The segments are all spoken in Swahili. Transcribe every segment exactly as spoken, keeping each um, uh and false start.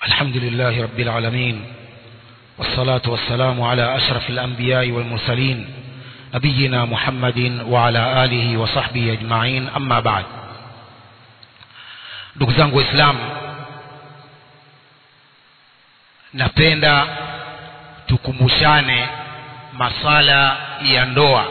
الحمد لله رب العالمين، والصلاة والسلام على أشرف الأنبياء والمرسلين نبينا محمد وعلى آله وصحبه أجمعين. أما بعد. ndugu zangu Waislamu, napenda tukumbushane masala ya ndoa.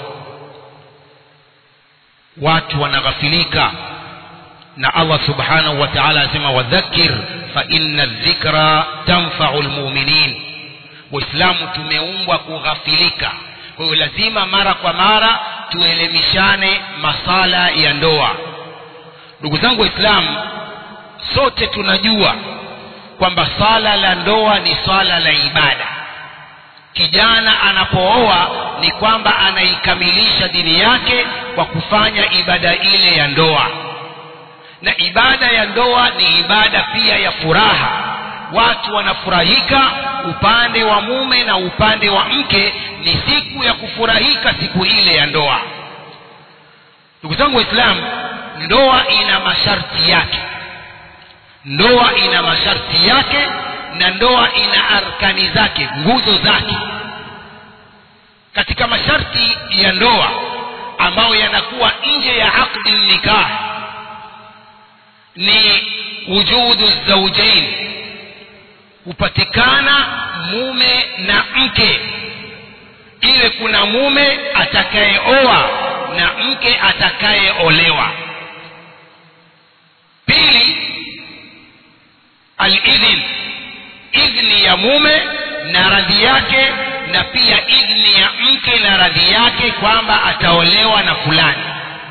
Watu wanaghafilika na Allah subhanahu wa ta'ala asema wadhakir fa inna dhikra tanfa'ul mu'minin. Waislamu tumeumbwa kughafilika, kwa hiyo lazima mara kwa mara tuelimishane masala ya ndoa. Ndugu zangu Waislamu, sote tunajua kwamba sala la ndoa ni swala la ibada. Kijana anapooa ni kwamba anaikamilisha dini yake kwa kufanya ibada ile ya ndoa, na ibada ya ndoa ni ibada pia ya furaha. Watu wanafurahika upande wa mume na upande wa mke, ni siku ya kufurahika siku ile ya ndoa. Ndugu zangu Waislamu, ndoa ina masharti yake. Ndoa ina masharti yake na ndoa ina arkani zake, nguzo zake. Katika masharti ya ndoa ambayo yanakuwa nje ya aqdi nikah ni wujudu zawjain, kupatikana mume na mke, ile kuna mume atakayeoa na mke atakayeolewa. Pili, al-idhn, idhni ya mume na radhi yake, na pia idhni ya mke na radhi yake kwamba ataolewa na fulani.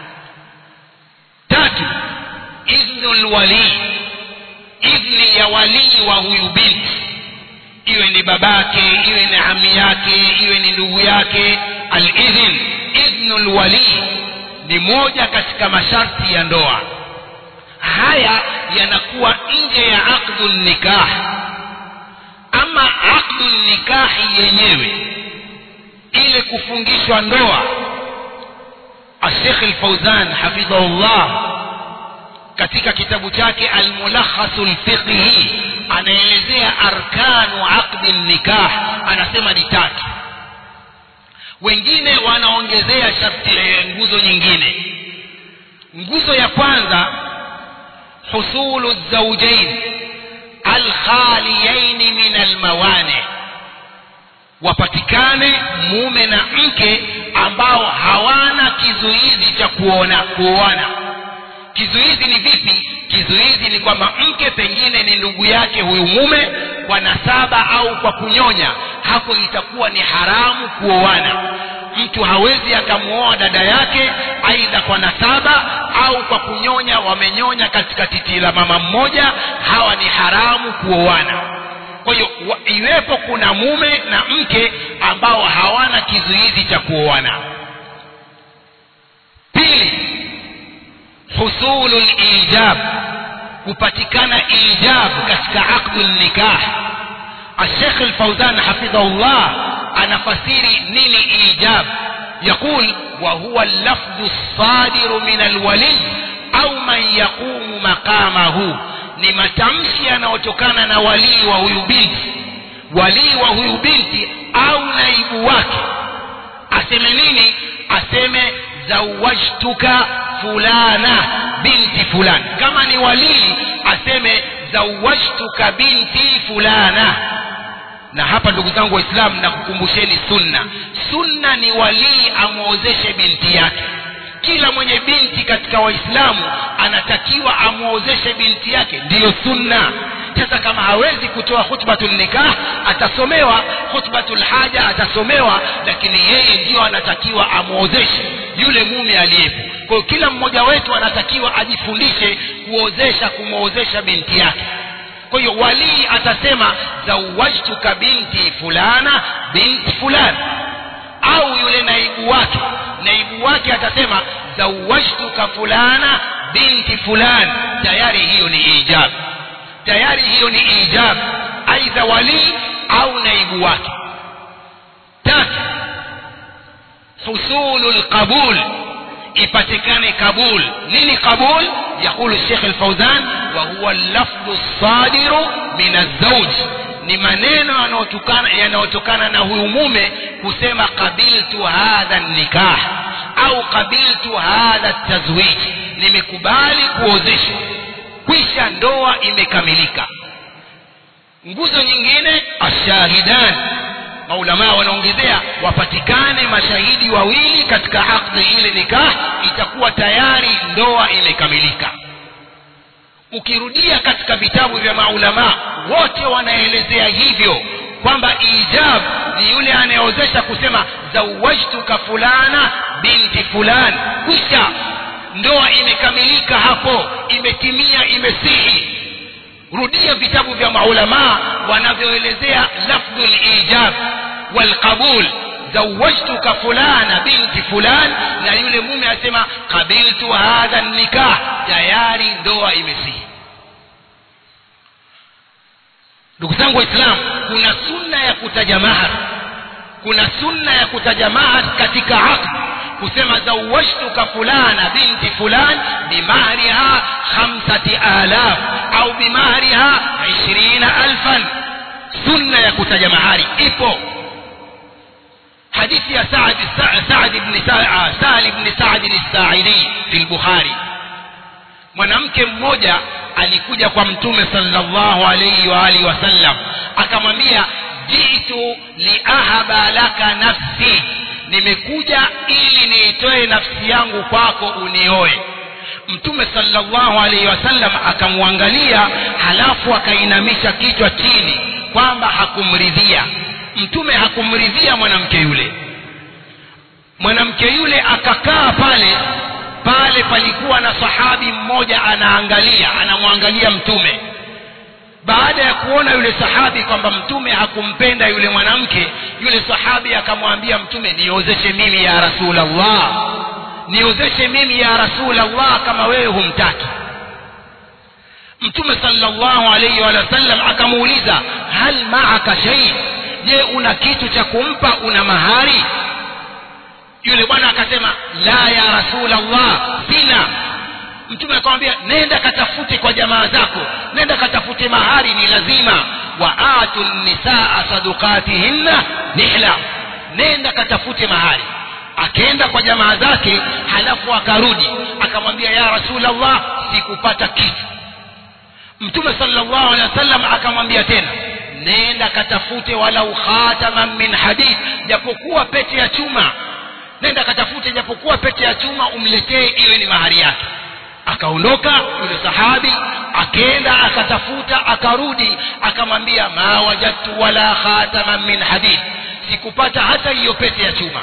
Tatu, idhnul wali, idhni ya wali wa huyu binti, iwe ni babake, iwe ni ami yake, iwe ni ndugu yake. Al-idhn, idhnul wali ni moja katika masharti ya ndoa. Haya yanakuwa nje ya aqdun nikah. Ama aqdun nikah yenyewe, ile kufungishwa ndoa, Sheikh Al-Fawzan hafidhahullah katika kitabu chake Al-Mulakhasul Fiqhi anaelezea arkanu aqdin nikah, anasema ni tatu. Wengine wanaongezea sharti nguzo nyingine. Nguzo ya kwanza, husulu zawjain al-khaliyain min al-mawani, wapatikane mume na mke ambao hawana kizuizi cha kuona kuoana. Kizuizi ni vipi? Kizuizi ni kwamba mke pengine ni ndugu yake huyu mume kwa nasaba au kwa kunyonya, hapo itakuwa ni haramu kuoana. Mtu hawezi akamuoa dada yake aidha kwa nasaba au kwa kunyonya, wamenyonya katika titi la mama mmoja, hawa ni haramu kuoana. Kwa hiyo iwepo kuna mume na mke ambao hawana kizuizi cha kuoana. Pili, husulul ijab, kupatikana ijab katika aqdul nikah. Sheikh Al-Fawzan hafidhahullah anafasiri nini ijab. Yaqul wa huwa al-lafdhu as-sadiru min al-wali au man yaqumu maqamahu, ni matamshi yanayotokana na wali wa huyu binti, wali wa huyu binti au naibu wake. Aseme nini? Aseme zawajtuka fulana binti fulani. Kama ni wali aseme zawajtuka binti fulana. Na hapa ndugu zangu Waislamu, na kukumbusheni sunna. Sunna ni wali amuozeshe binti yake. Kila mwenye binti katika Waislamu anatakiwa amuozeshe binti yake, ndiyo sunna. Sasa kama hawezi kutoa khutbatul nikah, atasomewa khutbatul haja, atasomewa, lakini yeye ndio anatakiwa amuozeshe yule mume aliyepo. Kwa hiyo kila mmoja wetu anatakiwa ajifundishe kuozesha, kumuozesha binti yake. Kwa hiyo wali atasema zawajtuka binti fulana binti fulani, au yule naibu wake, naibu wake atasema zawajtuka fulana binti fulani. Tayari hiyo ni ijab, tayari hiyo ni ijab, aidha wali au naibu wake. Tatu, husulul qabul, ipatikane kabul. Nini kabul? Yakulu Sheikh Al-Fawzan, wa huwa al-lafdhu as-sadiru min az-zawj, ni maneno yanayotokana yanayotokana na huyu mume kusema qabiltu hadha an-nikah au qabiltu hadha at-tazwij, nimekubali kuozeshwa, kisha ndoa imekamilika. Nguzo nyingine ashahidan, maulama wanaongezea wapatikane mashahidi wawili katika akdi ile nikah, itakuwa tayari ndoa imekamilika. Ukirudia katika vitabu vya maulama wote wanaelezea hivyo kwamba ijab ni yule anayeozesha kusema zawajtuka fulana binti fulan, kisha ndoa imekamilika, hapo imetimia, imesihi. Rudia vitabu vya maulama wanavyoelezea lafdhul ijab wal qabul, zawajtuka fulana binti fulan, na yule mume asema qabiltu hadha nikah, tayari ndoa imesihi. Ndugu zangu Waislamu, kuna sunna ya kutaja mahar, kuna sunna ya kutaja mahar katika aqd, kusema zawajtuka fulana binti fulan bimahriha khamsati alaf au bimahriha ishirina alfan. Sunna ya kutaja mahari ipo. hadithi ya Sa'd Sa'd ibn Sa'd ibn Sa'd al-Sa'idi fi al-Bukhari, mwanamke mmoja alikuja kwa Mtume sallallahu alayhi wa alihi wasallam, akamwambia jitu li ahaba laka nafsi, nimekuja ili niitoe nafsi yangu kwako unioe. Mtume sallallahu alayhi wasallam akamwangalia, halafu akainamisha kichwa chini kwamba hakumridhia. Mtume hakumridhia mwanamke yule. Mwanamke yule akakaa pale pale, palikuwa na sahabi mmoja anaangalia, anamwangalia Mtume. Baada ya kuona yule sahabi kwamba Mtume hakumpenda yule mwanamke, yule sahabi akamwambia Mtume, niozeshe mimi ya Rasulullah, niozeshe mimi ya Rasulullah kama wewe humtaki. Mtume sallallahu alayhi wa sallam akamuuliza, hal ma'aka shay, je una kitu cha kumpa, una mahari? Yule bwana akasema, la ya Rasulullah, sina. Mtume akamwambia, nenda katafute kwa jamaa zako, nenda katafute mahari, ni lazima. Wa atun nisaa sadaqatihinna nihla, nenda katafute mahari. Akaenda kwa jamaa zake, halafu akarudi akamwambia, ya Rasulullah, sikupata kitu. Mtume sallallahu alaihi wasallam akamwambia tena, nenda katafute walau khataman min hadid, japokuwa pete ya chuma, nenda katafute japokuwa pete ya chuma, umletee, iwe ni mahari yake. Akaondoka yule sahabi, akaenda akatafuta, akarudi akamwambia, ma wajadtu wala khataman min hadid, sikupata hata hiyo pete ya chuma.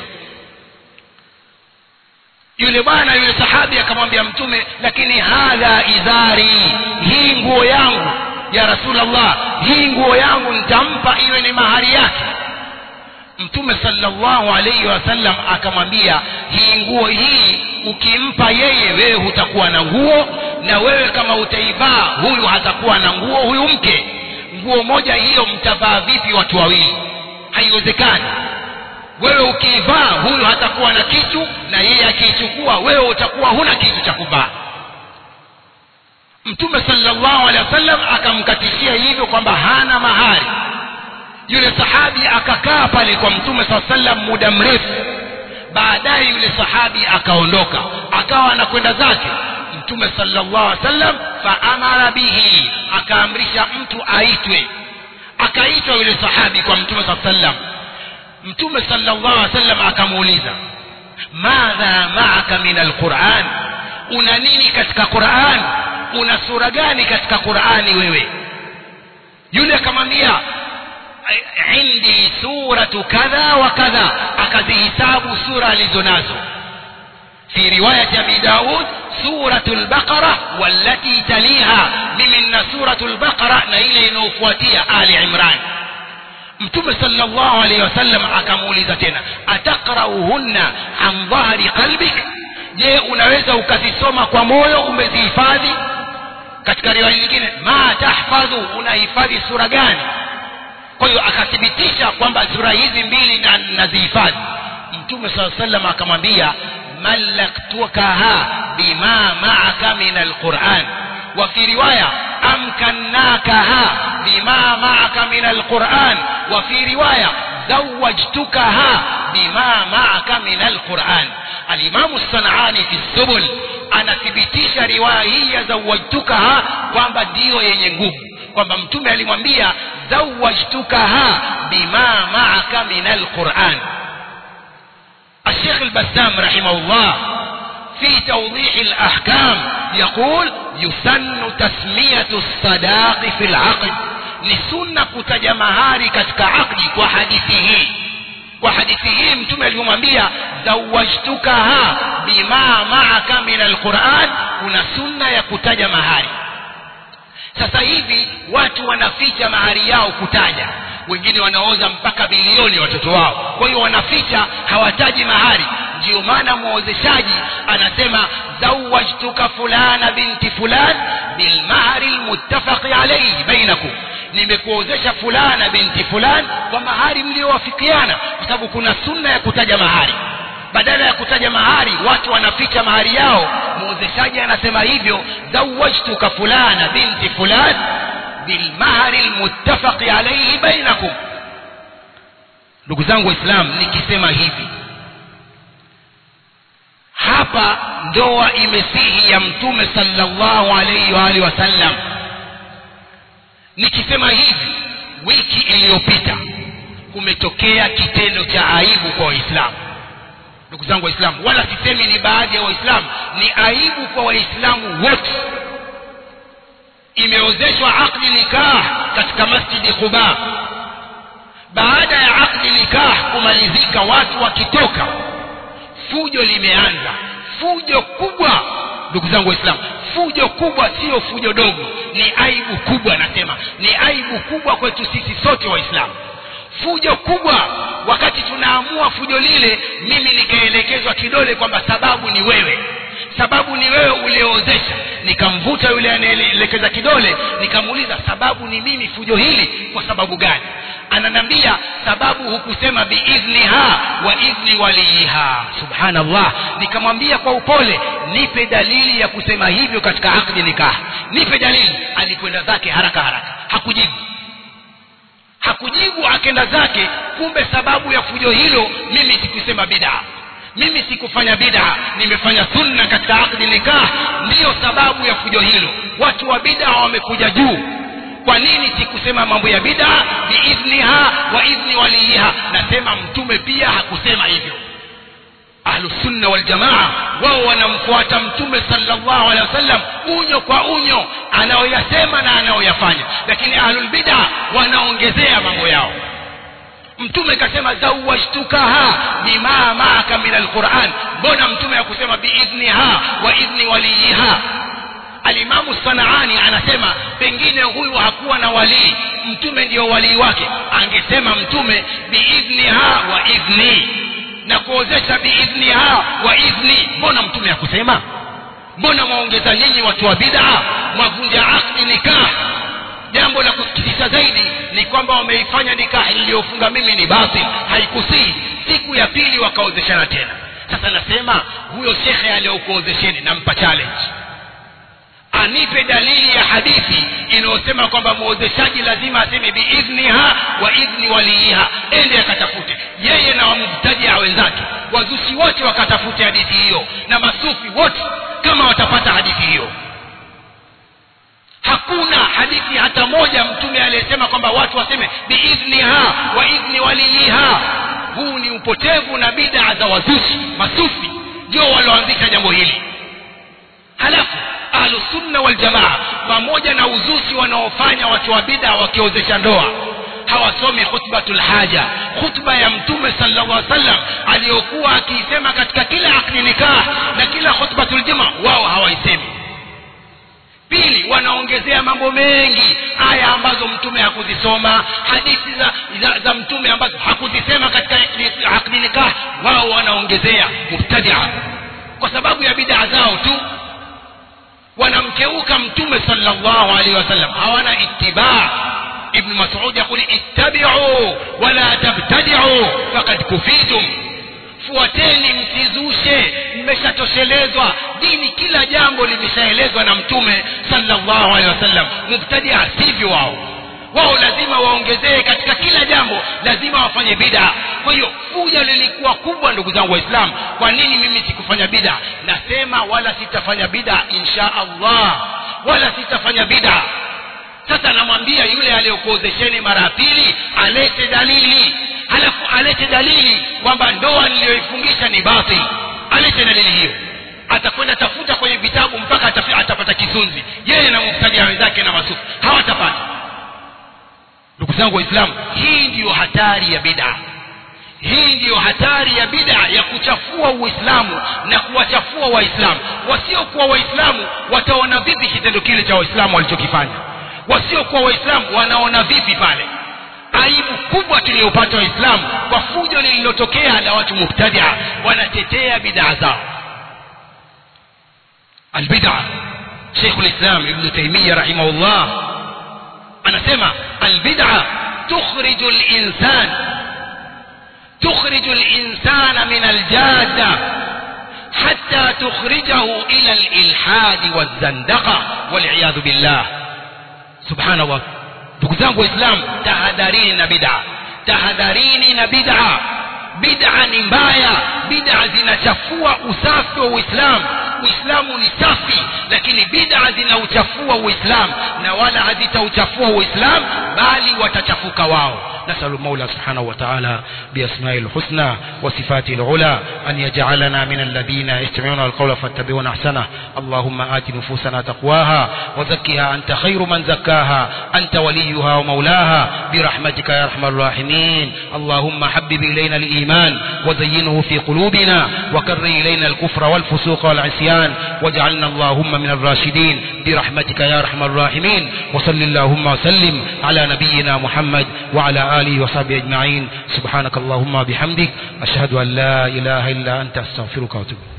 Yule bwana yule sahabi akamwambia Mtume, lakini hadha izari, hii nguo yangu ya Rasulullah, hii nguo yangu nitampa iwe ni mahari yake. Mtume sallallahu alayhi wasallam akamwambia, hii nguo hii ukimpa yeye, wewe hutakuwa na nguo, na wewe kama utaivaa, huyu hatakuwa na nguo, huyu mke. Nguo moja hiyo mtavaa vipi watu wawili? Haiwezekani. Wewe ukivaa, huyu hatakuwa na kitu, na yeye akichukua, wewe utakuwa huna kitu cha kuvaa. Mtume sallallahu alaihi wasallam akamkatishia hivyo kwamba hana mahari. Yule sahabi akakaa pale kwa Mtume sallallahu alaihi wasallam muda mrefu. Baadaye yule sahabi akaondoka, akawa anakwenda zake. Mtume sallallahu alaihi wasallam fa amara bihi, akaamrisha mtu aitwe. Akaitwa yule sahabi kwa Mtume sallallahu alaihi wasallam. Mtume sallallahu alaihi wasallam akamuuliza, madha ma'aka min alquran, una nini katika Qur'an? Una sura gani katika Qur'ani wewe? Yule akamwambia, indi suratu kadha wa kadha, akazihisabu sura alizonazo. Fi riwayat Abi Daud, suratul Baqara wallati taliha, mimi na suratul Baqara na ile inayofuatia Ali Imran. Mtume sallallahu alayhi wasallam akamuuliza tena, ataqra'uhunna an dhahri qalbik, je unaweza ukazisoma kwa moyo, umezihifadhi? Katika riwaya nyingine, ma tahfadhu, unahifadhi sura gani? Kwa hiyo akathibitisha kwamba sura hizi mbili na nazihifadhi. Mtume sallallahu alayhi wasallam akamwambia, ملكتكها بما معك من القرآن. وفي رواية أمكناكها بما معك من القرآن. وفي رواية زوجتكها بما معك من القرآن. الإمام الصنعاني في السبل anathibitisha riwaya hii ya zawajtukaha kwamba ndio yenye nguvu, kwamba mtume alimwambia zawajtukaha bima ma'aka min alquran. الشيخ البسام رحمه الله في توضيح الأحكام يقول يسن تسمية الصداق في العقد. لسنة كتجمهاري كتك عقد. وحديثه وحديثه mtume alimwambia zawajtukaha bima ma'aka min alquran. kuna sunna ya kutaja mahari. Sasa hivi watu wanaficha mahari yao kutaja, wengine wanaoza mpaka bilioni watoto wao, kwa hiyo wanaficha, hawataji mahari. Ndio maana muozeshaji anasema zawajtuka fulana binti fulan bil mahari al muttafaq alayhi bainakum, nimekuozesha fulana binti fulan kwa mahari mliowafikiana, kwa sababu kuna sunna ya kutaja mahari. Badala ya kutaja mahari watu wanaficha mahari yao. Muozeshaji anasema hivyo, zawajtuka fulana binti fulan bil mahari al muttafaq alayhi bainakum. Ndugu zangu Waislamu, nikisema hivi hapa ndoa imesihi ya mtume sallallahu alayhi wa alihi wasallam. Nikisema hivi, wiki iliyopita kumetokea kitendo cha aibu kwa Waislamu. Ndugu zangu Waislamu, wala sisemi ni baadhi ya Waislamu, ni aibu kwa Waislamu wote. Imeozeshwa akdi nikah katika Masjidi Quba. Baada ya akdi nikah kumalizika, watu wakitoka, fujo limeanza, fujo kubwa. Ndugu zangu Waislamu, fujo kubwa, sio fujo dogo, ni aibu kubwa. Nasema ni aibu kubwa kwetu sisi sote Waislamu. Fujo kubwa, wakati tunaamua fujo lile, mimi nikaelekezwa kidole kwamba sababu ni wewe, sababu ni wewe uliozesha. Nikamvuta yule anaelekeza kidole, nikamuuliza sababu ni mimi fujo hili kwa sababu gani? Ananiambia sababu hukusema biidhniha wa idhni waliha. Subhanallah. Nikamwambia kwa upole, nipe dalili ya kusema hivyo katika akdi nikah, nipe dalili. Alikwenda zake haraka haraka, hakujibu hakujibu akenda zake. Kumbe sababu ya fujo hilo, mimi sikusema bid'a, mimi sikufanya bid'a, nimefanya sunna katika akdi nikah, ndiyo sababu ya fujo hilo. Watu wa bid'a wamekuja juu. Kwa nini sikusema mambo ya bid'a biidhniha wa idhni waliha? Nasema mtume pia hakusema hivyo. Ahlus sunna wal jamaa wao wanamfuata mtume sallallahu alaihi wasallam unyo kwa unyo, anaoyasema na anaoyafanya. Lakini ahlul bid'a wanaongezea mambo yao. Mtume kasema zawajtukaha bima ma'aka min alquran. Mbona mtume hakusema biidhniha wa idhni waliha? Alimamu Sanaani anasema pengine huyu hakuwa na wali, mtume ndio wali wake. Angesema mtume biidhniha wa idhni, na kuozesha biidhniha wa idhni. Mbona mtume hakusema? Mbona mwaongeza nyinyi watu wa bid'a, mwavunja akdi nikah? Jambo la kusikitisha zaidi ni kwamba wameifanya nikah iliyofunga mimi ni batil, haikusihi. Siku ya pili wakaozeshana tena. Sasa nasema huyo shekhe aliyokuozesheni, nampa challenge, anipe dalili ya hadithi inayosema kwamba muozeshaji lazima aseme biidhniha wa idhni waliha. Ende akatafute yeye na wamubtajia wenzake, wazushi wote wakatafute hadithi hiyo, na masufi wote kama watapata hadithi hiyo. Hakuna hadithi hata moja mtume aliyesema kwamba watu waseme biidhniha wa idhni waliha. Huu ni upotevu na bid'a za wazushi. Masufi ndio walioanzisha jambo hili. Halafu ahlus sunna wal jamaa, pamoja na uzushi wanaofanya watu wa bid'a wakiozesha ndoa, hawasomi khutbatul haja, khutba ya mtume sallallahu alaihi wasallam aliyokuwa akisema katika kila akdi nikah na kila khutbatul jumaa, wao hawaisemi. Pili, wanaongezea mambo mengi, aya ambazo mtume hakuzisoma, hadithi za, za, za mtume ambazo hakuzisema katika akdi nikah, wao wanaongezea. Mubtadi'a kwa sababu ya bid'a zao tu wanamkeuka mtume sallallahu alaihi wasallam, hawana ittiba. Ibn Mas'ud yakuli ittabi'u wala tabtadi'u faqad kufitum, fuateni msizushe, mmeshatoshelezwa. Dini kila jambo limeshaelezwa na mtume sallallahu alaihi wasallam. Mubtadia sivyo wao. Wao lazima waongezee katika kila jambo, lazima wafanye bid'a. Kwa hiyo fuja lilikuwa kubwa ndugu zangu waislamu. Kwa nini mimi sikufanya bid'a? Nasema wala sitafanya bid'a insha Allah, wala sitafanya bid'a. Sasa namwambia yule aliyokuozesheni mara pili alete dalili, halafu alete dalili kwamba ndoa niliyoifungisha ni batil. Alete dalili hiyo. Atakwenda tafuta kwenye vitabu mpaka atapata kisunzi, yeye na mubtadia wenzake na masufi hawatapata. Ndugu zangu waislamu, hii ndiyo hatari ya bid'a. Hii ndiyo hatari ya bid'a, ya kuchafua Uislamu na kuwachafua Waislamu. Wasiokuwa Waislamu wataona vipi kitendo kile cha Waislamu walichokifanya? Wasiokuwa Waislamu wanaona vipi pale? Aibu kubwa tuliyopata Waislamu kwa fujo lililotokea la watu mubtadia, wanatetea bid'a zao. Albid'a, Sheikh al-Islam Ibn Taymiyyah rahimahullah anasema albid'a tukhriju al-insan tukhriju al-insana min al-jadda hatta tukhrijahu ila al-ilhad waz-zandaqa wal-'iyadhu billah. Subhanallah. Ndugu zangu waislamu, tahadharini na bid'a, tahadharini na bid'a. Bid'a ni mbaya, bid'a zinachafua usafi wa Uislamu. Uislamu ni safi, lakini bid'a zinauchafua Uislamu, na wala hazitauchafua Uislamu bali watachafuka wao. نسأل المولى سبحانه وتعالى بأسمائه الحسنى وصفاته العلى أن يجعلنا من الذين يستمعون القول فاتبعون أحسنه. اللهم آت نفوسنا تقواها وزكها أنت خير من زكاها، أنت وليها ومولاها برحمتك يا أرحم الراحمين. اللهم حبب إلينا الإيمان وزينه في قلوبنا وكره إلينا الكفر والفسوق والعصيان واجعلنا اللهم من الراشدين برحمتك يا أرحم الراحمين. وصل اللهم وسلم على نبينا محمد وعلى آله وصحبه أجمعين. سبحانك اللهم وبحمدك أشهد أن لا إله إلا أنت أستغفرك وأتوب.